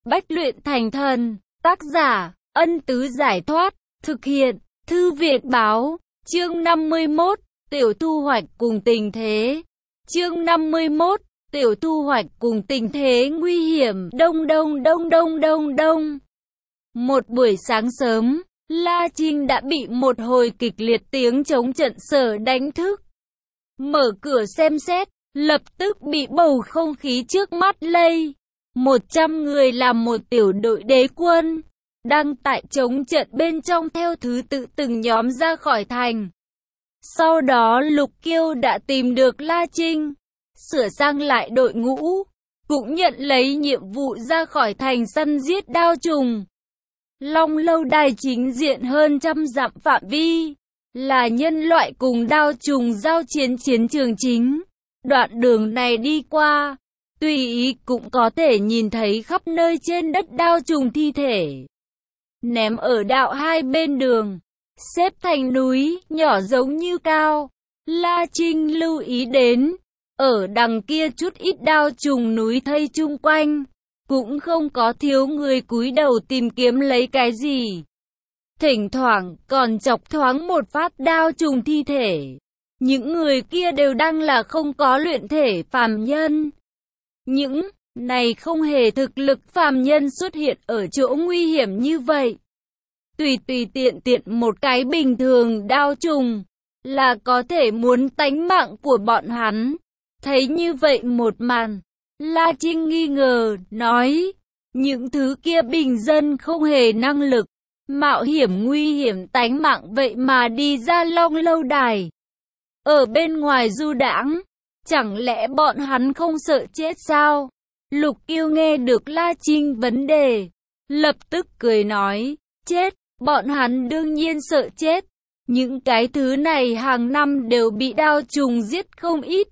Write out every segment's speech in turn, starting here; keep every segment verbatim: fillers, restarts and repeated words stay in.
Bách luyện thành thần. Tác giả, Ân Tứ Giải Thoát. Thực hiện, Thư Viện Báo. Chương năm mươi mốt, Tiểu thu hoạch cùng tình thế. Chương năm mươi mốt, Tiểu thu hoạch cùng tình thế nguy hiểm. Đông đông đông đông đông đông. Một buổi sáng sớm, La Trinh đã bị một hồi kịch liệt tiếng chống trận sở đánh thức. Mở cửa xem xét, lập tức bị bầu không khí trước mắt lây. Một trăm người làm một tiểu đội đế quân, đang tại chống trận bên trong theo thứ tự từng nhóm ra khỏi thành. Sau đó Lục Kiêu đã tìm được La Trinh, sửa sang lại đội ngũ, cũng nhận lấy nhiệm vụ ra khỏi thành săn giết đao trùng. Long lâu đài chính diện hơn trăm dặm phạm vi, là nhân loại cùng đao trùng giao chiến chiến trường chính. Đoạn đường này đi qua, tùy ý cũng có thể nhìn thấy khắp nơi trên đất đao trùng thi thể, ném ở đạo hai bên đường, xếp thành núi, nhỏ giống như cao. La Trinh lưu ý đến, ở đằng kia chút ít đao trùng núi thây chung quanh, cũng không có thiếu người cúi đầu tìm kiếm lấy cái gì. Thỉnh thoảng còn chọc thoáng một phát đao trùng thi thể. Những người kia đều đang là không có luyện thể phàm nhân. Những này không hề thực lực phàm nhân xuất hiện ở chỗ nguy hiểm như vậy. Tùy tùy tiện tiện một cái bình thường đao trùng là có thể muốn tánh mạng của bọn hắn. Thấy như vậy một màn, La Trinh nghi ngờ, nói, những thứ kia bình dân không hề năng lực, mạo hiểm nguy hiểm tánh mạng vậy mà đi ra Long lâu đài. Ở bên ngoài du đãng, chẳng lẽ bọn hắn không sợ chết sao? Lục Kiêu nghe được La Trinh vấn đề, lập tức cười nói, chết, bọn hắn đương nhiên sợ chết. Những cái thứ này hàng năm đều bị đao trùng giết không ít.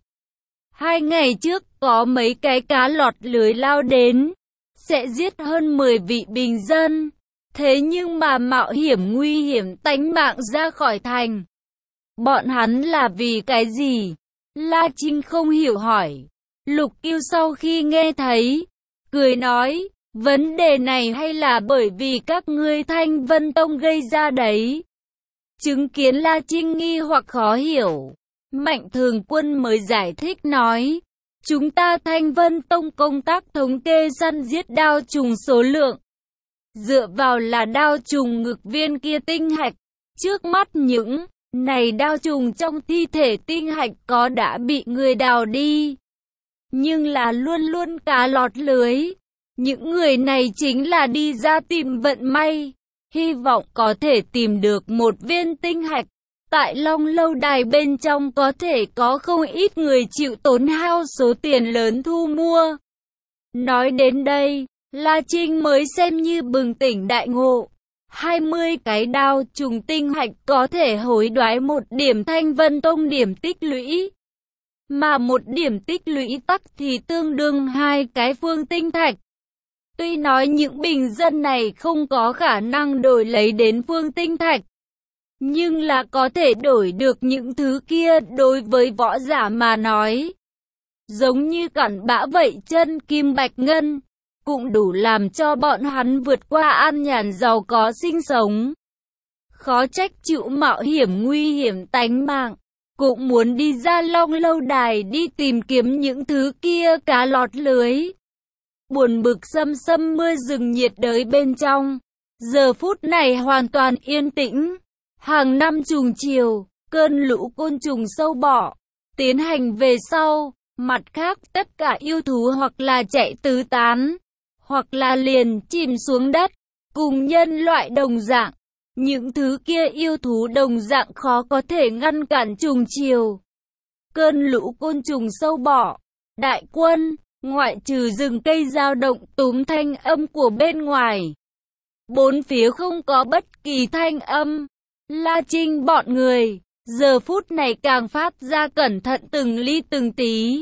Hai ngày trước có mấy cái cá lọt lưới lao đến, sẽ giết hơn mười vị bình dân. Thế nhưng mà mạo hiểm nguy hiểm tánh mạng ra khỏi thành, bọn hắn là vì cái gì? La Trinh không hiểu hỏi. Lục Kiêu sau khi nghe thấy, cười nói, vấn đề này hay là bởi vì các ngươi Thanh Vân Tông gây ra đấy? Chứng kiến La Trinh nghi hoặc khó hiểu, Mạnh Thường Quân mới giải thích nói, chúng ta Thanh Vân Tông công tác thống kê săn giết đao trùng số lượng, dựa vào là đao trùng ngực viên kia tinh hạch. Trước mắt những này đao trùng trong thi thể tinh hạch có đã bị người đào đi, nhưng là luôn luôn cá lọt lưới. Những người này chính là đi ra tìm vận may, hy vọng có thể tìm được một viên tinh hạch. Tại Long lâu đài bên trong có thể có không ít người chịu tốn hao số tiền lớn thu mua. Nói đến đây, La Trinh mới xem như bừng tỉnh đại ngộ. hai mươi cái đao trùng tinh hạch có thể hối đoái một điểm Thanh Vân Tông điểm tích lũy. Mà một điểm tích lũy tắc thì tương đương hai cái phương tinh thạch. Tuy nói những bình dân này không có khả năng đổi lấy đến phương tinh thạch, nhưng là có thể đổi được những thứ kia đối với võ giả mà nói. Giống như cặn bã vậy chân kim bạch ngân, cũng đủ làm cho bọn hắn vượt qua an nhàn giàu có sinh sống. Khó trách chịu mạo hiểm nguy hiểm tánh mạng, cũng muốn đi ra Long lâu đài đi tìm kiếm những thứ kia cá lọt lưới. Buồn bực xâm xâm mưa rừng nhiệt đới bên trong, giờ phút này hoàn toàn yên tĩnh. Hàng năm trùng chiều, cơn lũ côn trùng sâu bọ tiến hành về sau, mặt khác tất cả yêu thú hoặc là chạy tứ tán, hoặc là liền chìm xuống đất, cùng nhân loại đồng dạng. Những thứ kia yêu thú đồng dạng khó có thể ngăn cản trùng chiều. Cơn lũ côn trùng sâu bọ, đại quân, ngoại trừ rừng cây dao động túm thanh âm của bên ngoài, bốn phía không có bất kỳ thanh âm. La Trinh bọn người, giờ phút này càng phát ra cẩn thận từng ly từng tí.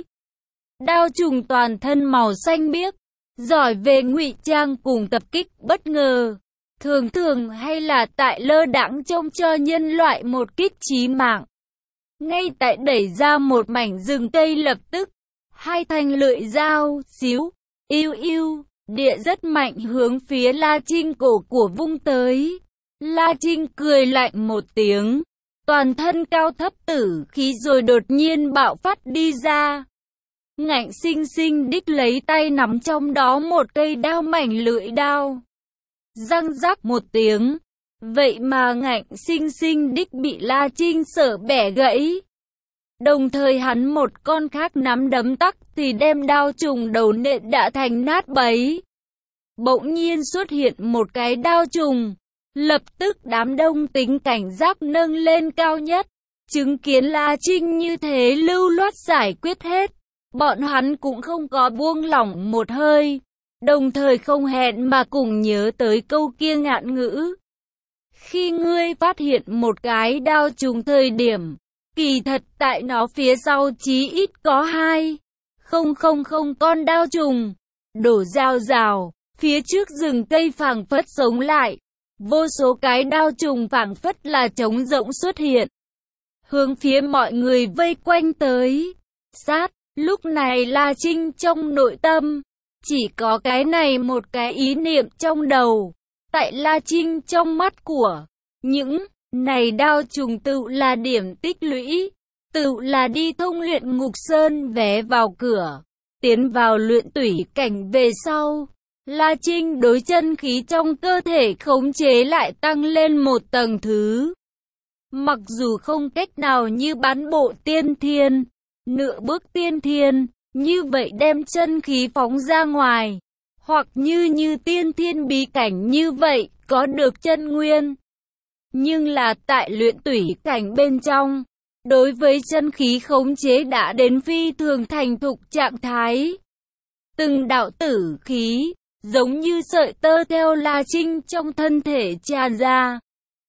Đao trùng toàn thân màu xanh biếc, giỏi về ngụy trang cùng tập kích bất ngờ, thường thường hay là tại lơ đãng trông cho nhân loại một kích chí mạng. Ngay tại đẩy ra một mảnh rừng cây lập tức, hai thanh lưỡi dao, xíu, yêu yêu, địa rất mạnh hướng phía La Trinh cổ của vung tới. La Trinh cười lạnh một tiếng, toàn thân cao thấp tử khí rồi đột nhiên bạo phát đi ra. Ngạnh Sinh Sinh đích lấy tay nắm trong đó một cây đao mảnh lưỡi đao. Răng rắc một tiếng, vậy mà Ngạnh Sinh Sinh đích bị La Trinh sợ bẻ gãy. Đồng thời hắn một con khác nắm đấm tắc thì đem đao trùng đầu nện đã thành nát bấy. Bỗng nhiên xuất hiện một cái đao trùng, lập tức đám đông tính cảnh giác nâng lên cao nhất. Chứng kiến La Trinh như thế lưu loát giải quyết hết, bọn hắn cũng không có buông lỏng một hơi, đồng thời không hẹn mà cùng nhớ tới câu kia ngạn ngữ. Khi ngươi phát hiện một cái đao trùng thời điểm, kỳ thật tại nó phía sau chí ít có hai, không không không con đao trùng, đổ rào rào, phía trước rừng cây phảng phất sống lại, vô số cái đao trùng phảng phất là trống rỗng xuất hiện, hướng phía mọi người vây quanh tới. Sát, lúc này La Trinh trong nội tâm, chỉ có cái này một cái ý niệm trong đầu, tại La Trinh trong mắt của những này đao trùng tự là điểm tích lũy, tự là đi thông luyện ngục sơn vé vào cửa, tiến vào luyện tủy cảnh về sau. La Trinh đối chân khí trong cơ thể khống chế lại tăng lên một tầng thứ. Mặc dù không cách nào như bán bộ tiên thiên, nửa bước tiên thiên, như vậy đem chân khí phóng ra ngoài, hoặc như như tiên thiên bí cảnh như vậy, có được chân nguyên. Nhưng là tại luyện tủy cảnh bên trong, đối với chân khí khống chế đã đến phi thường thành thục trạng thái. Từng đạo tử khí, giống như sợi tơ theo La Trinh trong thân thể tràn ra.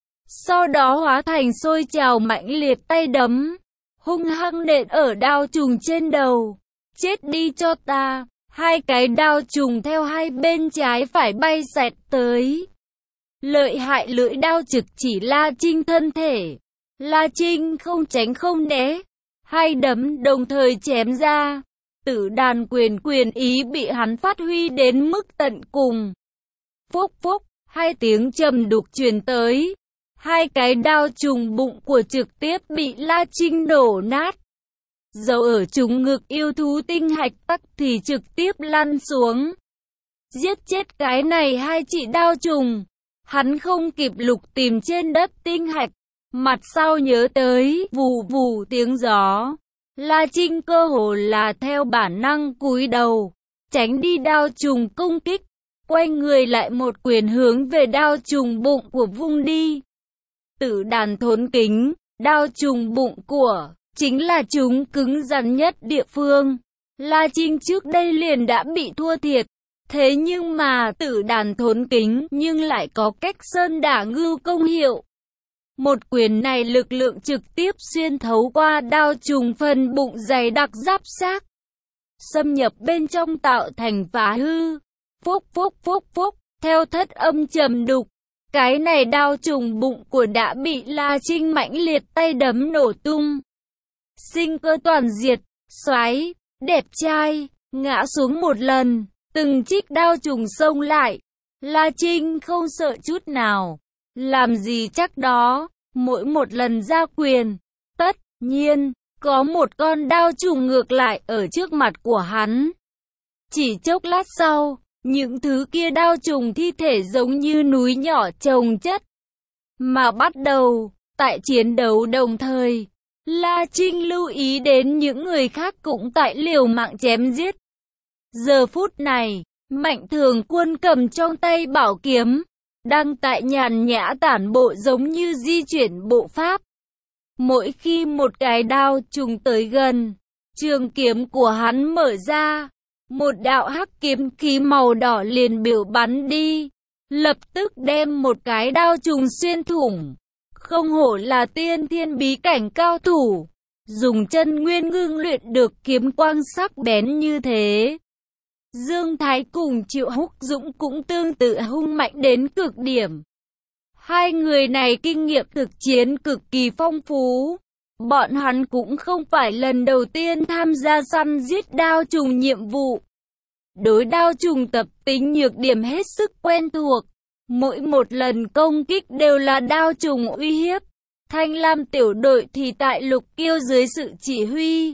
Sau đó hóa thành sôi trào mãnh liệt tay đấm, hung hăng nện ở đao trùng trên đầu. Chết đi cho ta! Hai cái đao trùng theo hai bên trái phải bay xẹt tới. Lợi hại lưỡi đao trực chỉ La Trinh thân thể. La Trinh không tránh không né, hai đấm đồng thời chém ra. Tử đàn quyền quyền ý bị hắn phát huy đến mức tận cùng. Phốc phốc, hai tiếng trầm đục truyền tới. Hai cái đao trùng bụng của trực tiếp bị La Trinh đổ nát. Dầu ở trùng ngực yêu thú tinh hạch tắc thì trực tiếp lăn xuống. Giết chết cái này hai chị đao trùng. Hắn không kịp lục tìm trên đất tinh hạch. Mặt sau nhớ tới vù vù tiếng gió. La Trinh cơ hồ là theo bản năng cúi đầu, tránh đi đao trùng công kích, quay người lại một quyền hướng về đao trùng bụng của vung đi. Tử đàn thốn kính, đao trùng bụng của, chính là chúng cứng rắn nhất địa phương. La Trinh trước đây liền đã bị thua thiệt, thế nhưng mà tử đàn thốn kính nhưng lại có cách sơn đả ngưu công hiệu. Một quyền này lực lượng trực tiếp xuyên thấu qua đao trùng phần bụng dày đặc giáp xác, xâm nhập bên trong tạo thành phá hư. Phốc phốc phốc phốc, theo thất âm trầm đục, cái này đao trùng bụng của đã bị La Trinh mãnh liệt tay đấm nổ tung. Sinh cơ toàn diệt, xoáy, đẹp trai, ngã xuống một lần, từng trích đao trùng xông lại. La Trinh không sợ chút nào. Làm gì chắc đó, mỗi một lần ra quyền, tất nhiên, có một con đao trùng ngược lại ở trước mặt của hắn. Chỉ chốc lát sau, những thứ kia đao trùng thi thể giống như núi nhỏ chồng chất. Mà bắt đầu, tại chiến đấu đồng thời, La Trinh lưu ý đến những người khác cũng tại liều mạng chém giết. Giờ phút này, Mạnh Thường Quân cầm trong tay bảo kiếm, đang tại nhàn nhã tản bộ giống như di chuyển bộ pháp. Mỗi khi một cái đao trùng tới gần, trường kiếm của hắn mở ra, một đạo hắc kiếm khí màu đỏ liền biểu bắn đi, lập tức đem một cái đao trùng xuyên thủng. Không hổ là tiên thiên bí cảnh cao thủ, dùng chân nguyên ngưng luyện được kiếm quang sắc bén như thế. Dương Thái cùng Triệu Húc Dũng cũng tương tự hung mạnh đến cực điểm. Hai người này kinh nghiệm thực chiến cực kỳ phong phú. Bọn hắn cũng không phải lần đầu tiên tham gia săn giết đao trùng nhiệm vụ. đối đao trùng tập tính nhược điểm hết sức quen thuộc. Mỗi một lần công kích đều là đao trùng uy hiếp. Thanh lam tiểu đội thì tại Lục Kiêu dưới sự chỉ huy,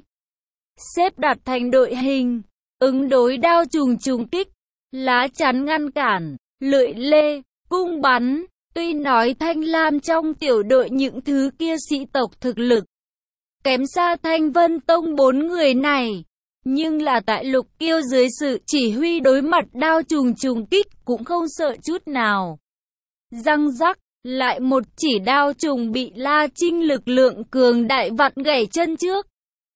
xếp đặt thành đội hình, ứng đối đao trùng trùng kích, lá chắn ngăn cản, lưỡi lê, cung bắn. Tuy nói Thanh Lam trong tiểu đội những thứ kia sĩ tộc thực lực kém xa Thanh Vân Tông bốn người này, nhưng là tại Lục Kiêu dưới sự chỉ huy đối mặt đao trùng trùng kích cũng không sợ chút nào. Răng rắc, lại một chỉ đao trùng bị La Trinh lực lượng cường đại vặn gãy chân trước.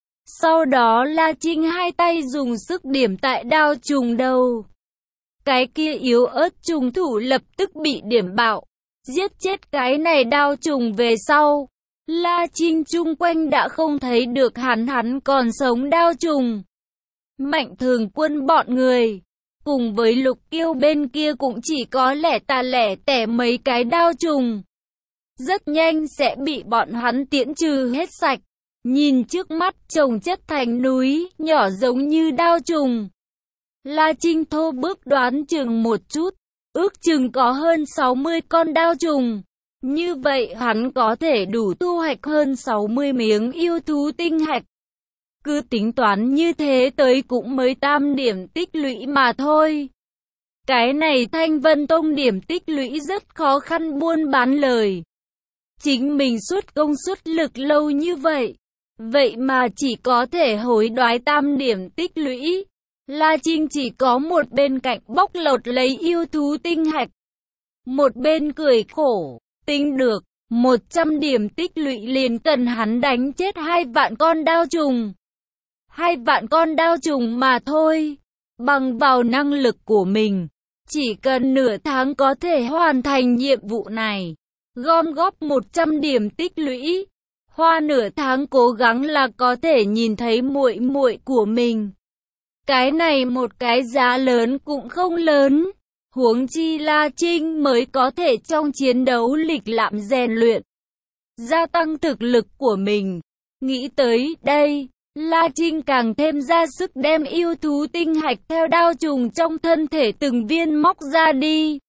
Sau đó La Trinh hai tay dùng sức điểm tại đao trùng đầu. Cái kia yếu ớt trùng thủ lập tức bị điểm bạo, giết chết cái này đao trùng về sau. La Trinh chung quanh đã không thấy được hắn hắn còn sống đao trùng. Mạnh Thường Quân bọn người, cùng với Lục Kiêu bên kia cũng chỉ có lẻ tà lẻ tẻ mấy cái đao trùng. Rất nhanh sẽ bị bọn hắn tiễn trừ hết sạch. Nhìn trước mắt chồng chất thành núi, nhỏ giống như đao trùng. La Trinh thô bước đoán chừng một chút, ước chừng có hơn sáu mươi con đao trùng. Như vậy hắn có thể đủ thu hoạch hơn sáu mươi miếng yêu thú tinh hạch. Cứ tính toán như thế tới cũng mới tam điểm tích lũy mà thôi. Cái này Thanh Vân Tông điểm tích lũy rất khó khăn buôn bán lời. Chính mình suốt công suất lực lâu như vậy, vậy mà chỉ có thể hối đoái tam điểm tích lũy. La Trinh chỉ có một bên cạnh bóc lột lấy yêu thú tinh hạch, một bên cười khổ, tính được, một trăm điểm tích lũy liền cần hắn đánh chết hai vạn con đao trùng. Hai vạn con đao trùng mà thôi, bằng vào năng lực của mình, chỉ cần nửa tháng có thể hoàn thành nhiệm vụ này, gom góp một trăm điểm tích lũy, hoa nửa tháng cố gắng là có thể nhìn thấy muội muội của mình. Cái này một cái giá lớn cũng không lớn, huống chi La Trinh mới có thể trong chiến đấu lịch lãm rèn luyện, gia tăng thực lực của mình. Nghĩ tới đây, La Trinh càng thêm ra sức đem yêu thú tinh hạch theo đao trùng trong thân thể từng viên móc ra đi.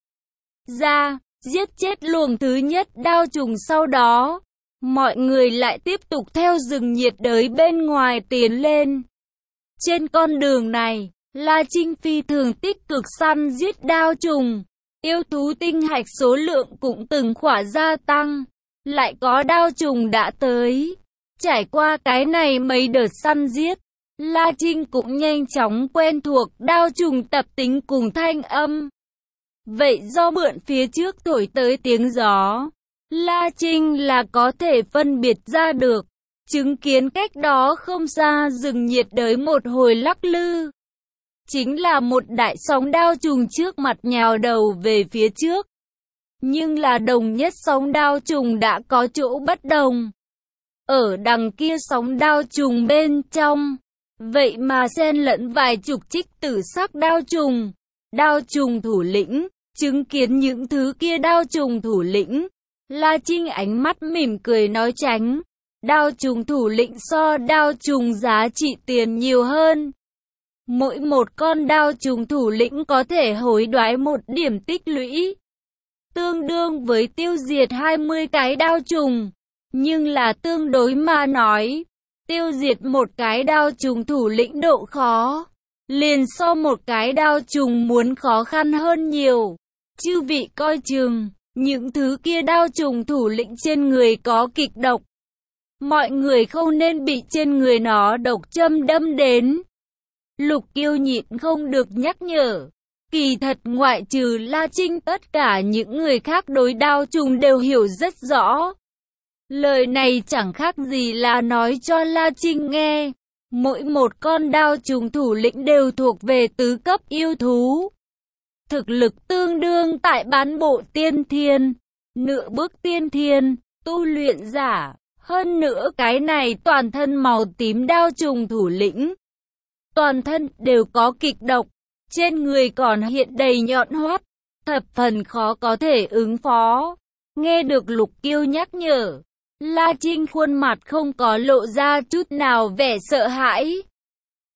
Ra, giết chết luồng thứ nhất đao trùng sau đó, mọi người lại tiếp tục theo rừng nhiệt đới bên ngoài tiến lên. Trên con đường này, La Trinh phi thường tích cực săn giết đao trùng, yêu thú tinh hạch số lượng cũng từng khỏa gia tăng, lại có đao trùng đã tới. Trải qua cái này mấy đợt săn giết, La Trinh cũng nhanh chóng quen thuộc đao trùng tập tính cùng thanh âm. Vậy do mượn phía trước thổi tới tiếng gió, La Trinh là có thể phân biệt ra được. Chứng kiến cách đó không xa rừng nhiệt đới một hồi lắc lư, chính là một đại sóng đao trùng trước mặt nhào đầu về phía trước. Nhưng là đồng nhất sóng đao trùng đã có chỗ bất đồng. Ở đằng kia sóng đao trùng bên trong, vậy mà xen lẫn vài chục trích tử sắc đao trùng. Đao trùng thủ lĩnh, chứng kiến những thứ kia đao trùng thủ lĩnh, La Trinh ánh mắt mỉm cười nói tránh. Đao trùng thủ lĩnh so đao trùng giá trị tiền nhiều hơn. Mỗi một con đao trùng thủ lĩnh có thể hối đoái một điểm tích lũy, tương đương với tiêu diệt hai mươi cái đao trùng. Nhưng là tương đối mà nói, tiêu diệt một cái đao trùng thủ lĩnh độ khó, liền so một cái đao trùng muốn khó khăn hơn nhiều. Chư vị coi chừng, những thứ kia đao trùng thủ lĩnh trên người có kịch độc. Mọi người không nên bị trên người nó độc châm đâm đến. Lục Kiêu nhịn không được nhắc nhở. Kỳ thật ngoại trừ La Trinh, tất cả những người khác đối đao trùng đều hiểu rất rõ. Lời này chẳng khác gì là nói cho La Trinh nghe. Mỗi một con đao trùng thủ lĩnh đều thuộc về tứ cấp yêu thú. Thực lực tương đương tại bán bộ tiên thiên, nửa bước tiên thiên, tu luyện giả. Hơn nữa cái này toàn thân màu tím đao trùng thủ lĩnh, toàn thân đều có kịch độc, trên người còn hiện đầy nhọn hoắt, thập phần khó có thể ứng phó. Nghe được Lục Kiêu nhắc nhở, La Trinh khuôn mặt không có lộ ra chút nào vẻ sợ hãi.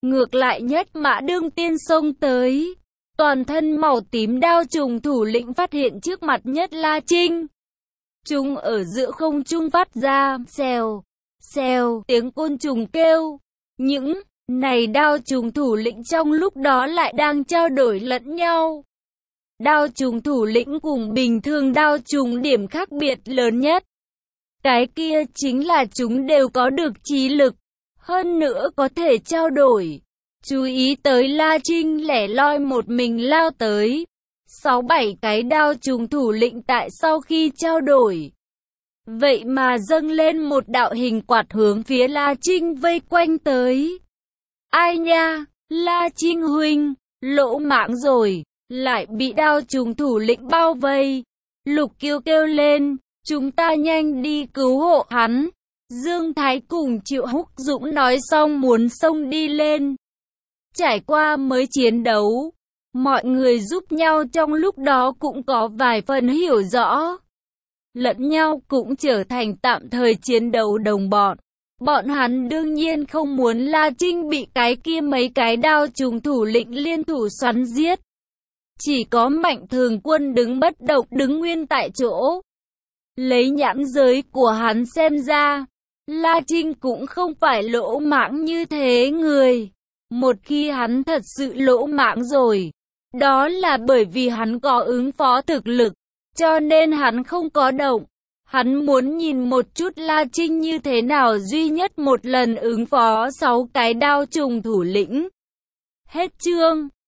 Ngược lại Nhất Mã Đương tiên xông tới. Toàn thân màu tím đao trùng thủ lĩnh phát hiện trước mặt Nhất La Trinh. Chúng ở giữa không trung phát ra xèo, xèo tiếng côn trùng kêu. Những này đao trùng thủ lĩnh trong lúc đó lại đang trao đổi lẫn nhau. Đao trùng thủ lĩnh cùng bình thường đao trùng điểm khác biệt lớn nhất. Cái kia chính là chúng đều có được trí lực, hơn nữa có thể trao đổi. Chú ý tới La Trinh lẻ loi một mình lao tới. Sáu bảy cái đao trùng thủ lĩnh tại sau khi trao đổi. Vậy mà dâng lên một đạo hình quạt hướng phía La Trinh vây quanh tới. Ai nha, La Trinh huynh, lỗ mãng rồi, lại bị đao trùng thủ lĩnh bao vây. Lục Kiêu kêu lên, chúng ta nhanh đi cứu hộ hắn. Dương Thái cùng Triệu Húc Dũng nói xong muốn xông đi lên. Trải qua mới chiến đấu, mọi người giúp nhau trong lúc đó cũng có vài phần hiểu rõ. Lẫn nhau cũng trở thành tạm thời chiến đấu đồng bọn. Bọn hắn đương nhiên không muốn La Trinh bị cái kia mấy cái đao trùng thủ lĩnh liên thủ xoắn giết. Chỉ có Mạnh Thường Quân đứng bất động đứng nguyên tại chỗ. Lấy nhãn giới của hắn xem ra, La Trinh cũng không phải lỗ mãng như thế người. Một khi hắn thật sự lỗ mãng rồi, đó là bởi vì hắn có ứng phó thực lực, cho nên hắn không có động. Hắn muốn nhìn một chút La Trinh như thế nào duy nhất một lần ứng phó sáu cái đao trùng thủ lĩnh. Hết chương.